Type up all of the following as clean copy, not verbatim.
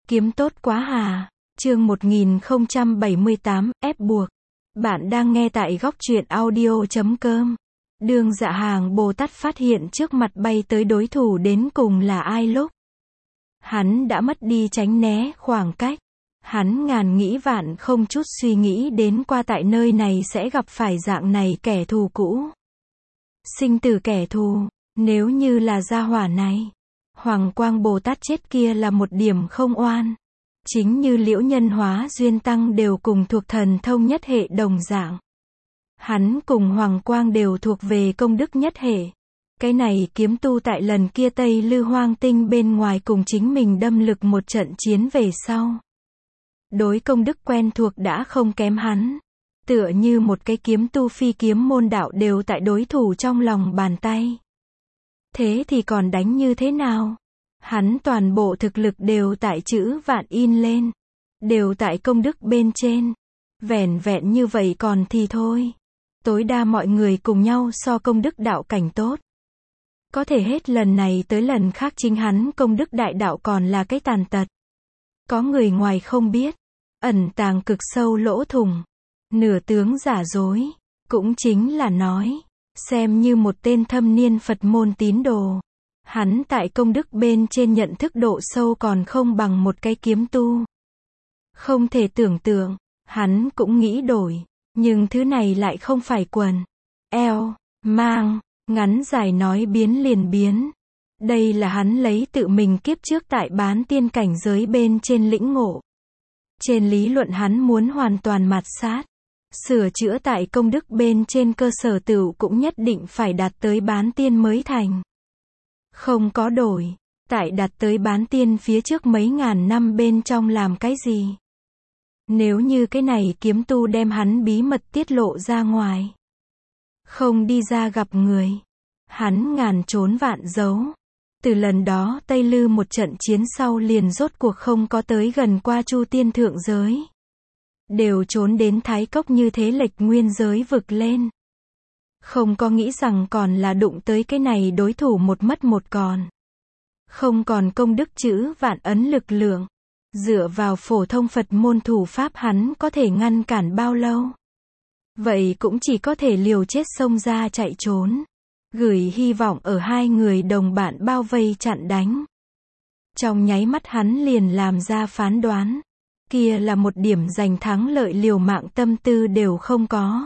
Kiếm tốt quá hà. Chương 1078, ép buộc. Bạn đang nghe tại góc truyện audio.com. Đường Dạ Hàng Bồ Tát phát hiện trước mặt bay tới đối thủ đến cùng là ai lúc hắn đã mất đi tránh né khoảng cách. Hắn ngàn nghĩ vạn không chút suy nghĩ đến qua tại nơi này sẽ gặp phải dạng này kẻ thù cũ. Sinh tử kẻ thù, nếu như là gia hỏa này, Hoàng Quang Bồ Tát chết kia là một điểm không oan. Chính như Liễu Nhân Hóa Duyên Tăng đều cùng thuộc thần thông nhất hệ đồng dạng. Hắn cùng Hoàng Quang đều thuộc về công đức nhất hệ. Cái này kiếm tu tại lần kia Tây Lư Hoang Tinh bên ngoài cùng chính mình đâm lực một trận chiến về sau. Đối công đức quen thuộc đã không kém hắn. Tựa như một cái kiếm tu phi kiếm môn đạo đều tại đối thủ trong lòng bàn tay. Thế thì còn đánh như thế nào? Hắn toàn bộ thực lực đều tại chữ vạn in lên. Đều tại công đức bên trên. Vẻn vẹn như vậy còn thì thôi. Tối đa mọi người cùng nhau so công đức đạo cảnh tốt. Có thể hết lần này tới lần khác chính hắn công đức đại đạo còn là cái tàn tật. Có người ngoài không biết. Ẩn tàng cực sâu lỗ thủng. Nửa tướng giả dối. Cũng chính là nói. Xem như một tên thâm niên Phật môn tín đồ. Hắn tại công đức bên trên nhận thức độ sâu còn không bằng một cái kiếm tu. Không thể tưởng tượng. Hắn cũng nghĩ đổi. Nhưng thứ này lại không phải quần, eo, mang, ngắn dài nói biến liền biến. Đây là hắn lấy tự mình kiếp trước tại bán tiên cảnh giới bên trên lĩnh ngộ. Trên lý luận hắn muốn hoàn toàn mạt sát. Sửa chữa tại công đức bên trên cơ sở tựu cũng nhất định phải đạt tới bán tiên mới thành. Không có đổi. Tại đạt tới bán tiên phía trước mấy ngàn năm bên trong làm cái gì? Nếu như cái này kiếm tu đem hắn bí mật tiết lộ ra ngoài. Không đi ra gặp người. Hắn ngàn trốn vạn giấu. Từ lần đó Tây Lư một trận chiến sau liền rốt cuộc không có tới gần qua Chu Tiên thượng giới. Đều trốn đến Thái Cốc như thế lệch nguyên giới vực lên. Không có nghĩ rằng còn là đụng tới cái này đối thủ một mất một còn. Không còn công đức chữ vạn ấn lực lượng. Dựa vào phổ thông Phật môn thủ pháp hắn có thể ngăn cản bao lâu? Vậy cũng chỉ có thể liều chết xông ra chạy trốn. Gửi hy vọng ở hai người đồng bạn bao vây chặn đánh. Trong nháy mắt hắn liền làm ra phán đoán. Kia là một điểm giành thắng lợi liều mạng tâm tư đều không có.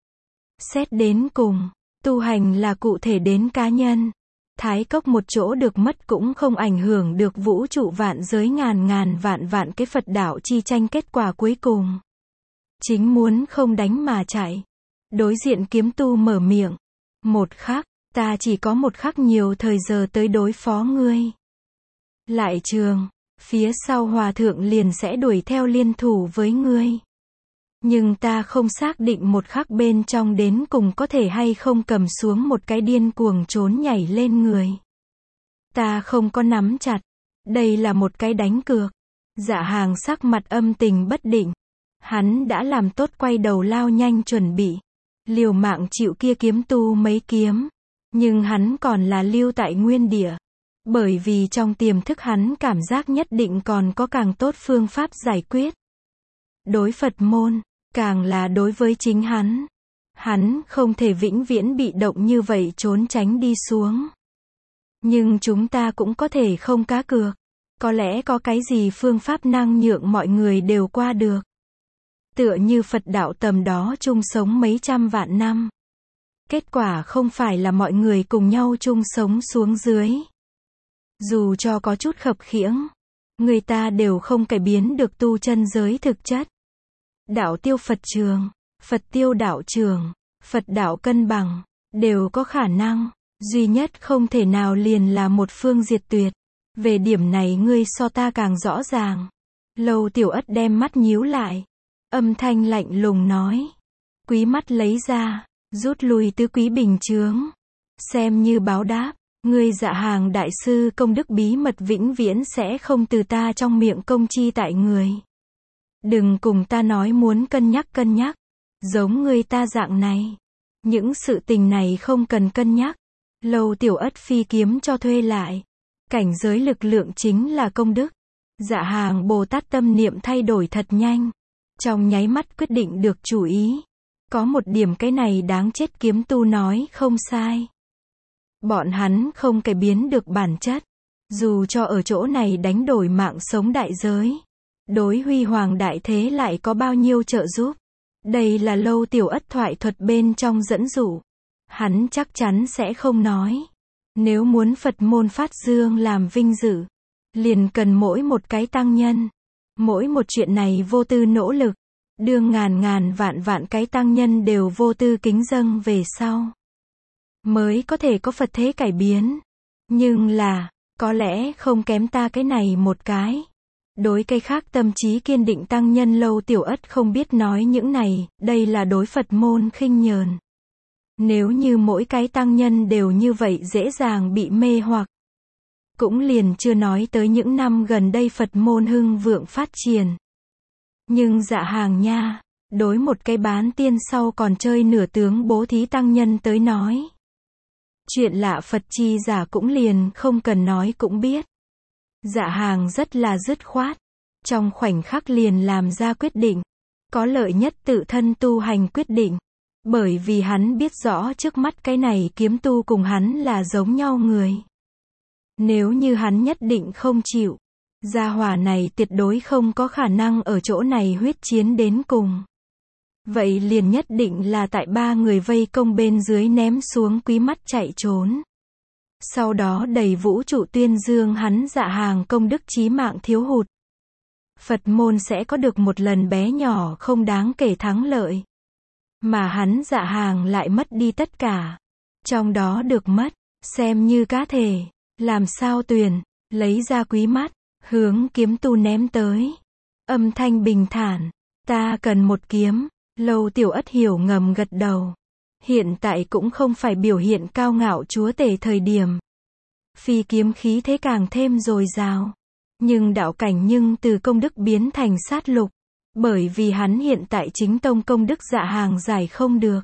Xét đến cùng, tu hành là cụ thể đến cá nhân. Thái Cốc một chỗ được mất cũng không ảnh hưởng được vũ trụ vạn giới ngàn ngàn vạn cái Phật đạo chi tranh kết quả cuối cùng. Chính muốn không đánh mà chạy. Đối diện kiếm tu mở miệng. Một khắc, ta chỉ có một khắc nhiều thời giờ tới đối phó ngươi. Lại trường, phía sau hòa thượng liền sẽ đuổi theo liên thủ với ngươi. Nhưng ta không xác định một khắc bên trong đến cùng có thể hay không cầm xuống một cái điên cuồng trốn nhảy lên người. Ta không có nắm chặt. Đây là một cái đánh cược. Dạ Hàng sắc mặt âm tình bất định. Hắn đã làm tốt quay đầu lao nhanh chuẩn bị. Liều mạng chịu kia kiếm tu mấy kiếm. Nhưng hắn còn là lưu tại nguyên địa. Bởi vì trong tiềm thức hắn cảm giác nhất định còn có càng tốt phương pháp giải quyết. Đối Phật môn. Càng là đối với chính hắn. Hắn không thể vĩnh viễn bị động như vậy trốn tránh đi xuống. Nhưng chúng ta cũng có thể không cá cược. Có lẽ có cái gì phương pháp năng nhượng mọi người đều qua được. Tựa như Phật đạo tầm đó chung sống mấy trăm vạn năm. Kết quả không phải là mọi người cùng nhau chung sống xuống dưới. Dù cho có chút khập khiễng. Người ta đều không cải biến được tu chân giới thực chất. Đạo tiêu Phật trường, Phật tiêu đạo trường, Phật đạo cân bằng, đều có khả năng, duy nhất không thể nào liền là một phương diệt tuyệt. Về điểm này ngươi so ta càng rõ ràng. Lâu Tiểu Ất đem mắt nhíu lại, âm thanh lạnh lùng nói. Quý mắt lấy ra, rút lui tứ quý bình chướng. Xem như báo đáp, ngươi Dạ Hàng đại sư công đức bí mật vĩnh viễn sẽ không từ ta trong miệng công chi tại người. Đừng cùng ta nói muốn cân nhắc. Giống người ta dạng này. Những sự tình này không cần cân nhắc. Lâu Tiểu Ất phi kiếm cho thuê lại. Cảnh giới lực lượng chính là công đức. Dạ hàng Bồ Tát tâm niệm thay đổi thật nhanh. Trong nháy mắt quyết định được chủ ý. Có một điểm cái này đáng chết, kiếm tu nói không sai. Bọn hắn không cải biến được bản chất. Dù cho ở chỗ này đánh đổi mạng sống đại giới. Đối huy hoàng đại thế lại có bao nhiêu trợ giúp. Đây là Lâu Tiểu Ất thoại thuật bên trong dẫn dụ. Hắn chắc chắn sẽ không nói. Nếu muốn Phật môn phát dương làm vinh dự, liền cần mỗi một cái tăng nhân. Mỗi một chuyện này vô tư nỗ lực. Đương ngàn ngàn vạn vạn cái tăng nhân đều vô tư kính dâng về sau. Mới có thể có Phật thế cải biến. Nhưng là, có lẽ không kém ta cái này một cái. Đối cái khác tâm trí kiên định tăng nhân Lâu Tiểu Ất không biết nói những này, đây là đối Phật môn khinh nhờn. Nếu như mỗi cái tăng nhân đều như vậy dễ dàng bị mê hoặc. Cũng liền chưa nói tới những năm gần đây Phật môn hưng vượng phát triển. Nhưng dạ hàng nha, đối một cái bán tiên sau còn chơi nửa tướng bố thí tăng nhân tới nói. Chuyện lạ Phật chi giả cũng liền không cần nói cũng biết. Dạ hàng rất là dứt khoát. Trong khoảnh khắc liền làm ra quyết định. Có lợi nhất tự thân tu hành quyết định. Bởi vì hắn biết rõ trước mắt cái này kiếm tu cùng hắn là giống nhau người. Nếu như hắn nhất định không chịu, gia hỏa này tuyệt đối không có khả năng ở chỗ này huyết chiến đến cùng. Vậy liền nhất định là tại ba người vây công bên dưới ném xuống quý mắt chạy trốn. Sau đó đầy vũ trụ tuyên dương hắn dạ hàng công đức chí mạng thiếu hụt. Phật môn sẽ có được một lần bé nhỏ không đáng kể thắng lợi. Mà hắn dạ hàng lại mất đi tất cả. Trong đó được mất, xem như cá thể. Làm sao tuyển, lấy ra quý mắt, hướng kiếm tu ném tới. Âm thanh bình thản, ta cần một kiếm. Lâu Tiểu Ất hiểu ngầm gật đầu. Hiện tại cũng không phải biểu hiện cao ngạo chúa tể thời điểm. Phi kiếm khí thế càng thêm dồi dào. Nhưng đạo cảnh nhưng từ công đức biến thành sát lục. Bởi vì hắn hiện tại chính tông công đức dạ hàng giải không được.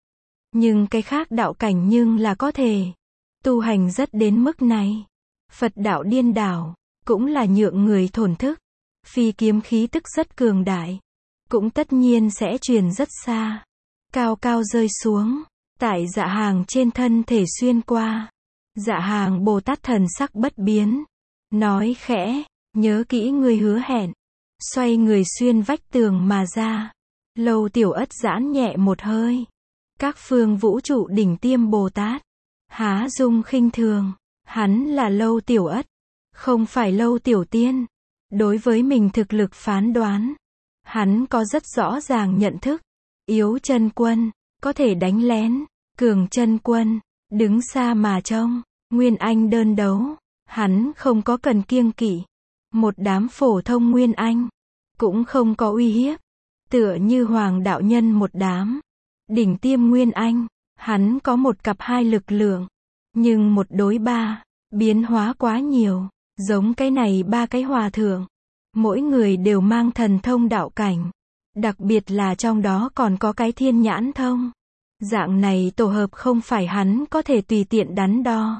Nhưng cái khác đạo cảnh nhưng là có thể. Tu hành rất đến mức này. Phật đạo điên đảo, cũng là nhượng người thổn thức. Phi kiếm khí tức rất cường đại. Cũng tất nhiên sẽ truyền rất xa. Cao cao rơi xuống. Tại dạ hàng trên thân thể xuyên qua. Dạ hàng Bồ Tát thần sắc bất biến. Nói khẽ, nhớ kỹ ngươi hứa hẹn. Xoay người xuyên vách tường mà ra. Lâu Tiểu Ất giãn nhẹ một hơi. Các phương vũ trụ đỉnh tiêm Bồ Tát. Há dung khinh thường. Hắn là Lâu Tiểu Ất. Không phải Lâu Tiểu Tiên. Đối với mình thực lực phán đoán. Hắn có rất rõ ràng nhận thức. Yếu chân quân, có thể đánh lén. Cường chân quân, đứng xa mà trông. Nguyên Anh đơn đấu. Hắn không có cần kiêng kỵ. Một đám phổ thông Nguyên Anh. Cũng không có uy hiếp. Tựa như Hoàng đạo nhân một đám. Đỉnh tiêm Nguyên Anh. Hắn có một cặp hai lực lượng. Nhưng một đối ba. Biến hóa quá nhiều. Giống cái này ba cái hòa thượng. Mỗi người đều mang thần thông đạo cảnh. Đặc biệt là trong đó còn có cái thiên nhãn thông. Dạng này tổ hợp không phải hắn có thể tùy tiện đắn đo.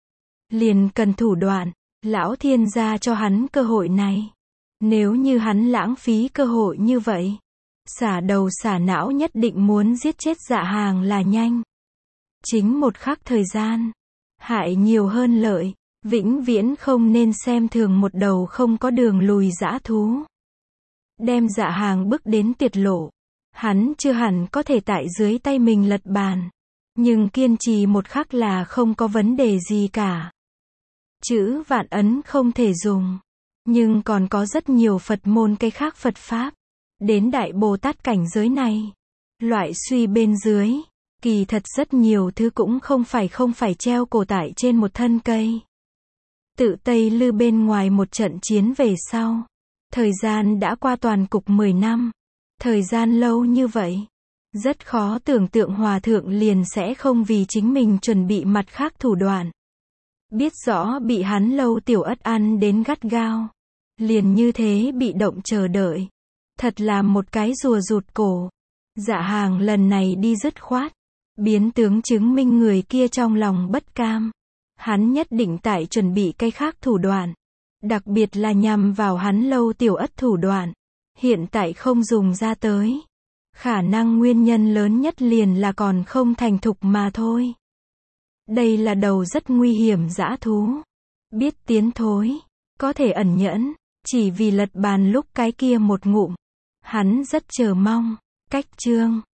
Liền cần thủ đoạn. Lão thiên gia cho hắn cơ hội này. Nếu như hắn lãng phí cơ hội như vậy. Xả đầu xả não nhất định muốn giết chết dạ hàng là nhanh. Chính một khắc thời gian. Hại nhiều hơn lợi. Vĩnh viễn không nên xem thường một đầu không có đường lùi dã thú. Đem dạ hàng bước đến tuyệt lộ. Hắn chưa hẳn có thể tại dưới tay mình lật bàn. Nhưng kiên trì một khắc là không có vấn đề gì cả. Chữ vạn ấn không thể dùng. Nhưng còn có rất nhiều Phật môn cái khác Phật Pháp. Đến Đại Bồ Tát cảnh giới này. Loại suy bên dưới. Kỳ thật rất nhiều thứ cũng không phải treo cổ tại trên một thân cây. Tự Tây Lư bên ngoài một trận chiến về sau. Thời gian đã qua toàn cục 10 năm. Thời gian lâu như vậy. Rất khó tưởng tượng hòa thượng liền sẽ không vì chính mình chuẩn bị mặt khác thủ đoạn. Biết rõ bị hắn Lâu Tiểu Ất ăn đến gắt gao. Liền như thế bị động chờ đợi. Thật là một cái rùa rụt cổ. Dạ hàng lần này đi dứt khoát. Biến tướng chứng minh người kia trong lòng bất cam. Hắn nhất định tại chuẩn bị cái khác thủ đoạn. Đặc biệt là nhằm vào hắn Lâu Tiểu Ất thủ đoạn. Hiện tại không dùng ra tới. Khả năng nguyên nhân lớn nhất liền là còn không thành thục mà thôi. Đây là đầu rất nguy hiểm dã thú. Biết tiến thối. Có thể ẩn nhẫn. Chỉ vì lật bàn lúc cái kia một ngụm. Hắn rất chờ mong. Cách chương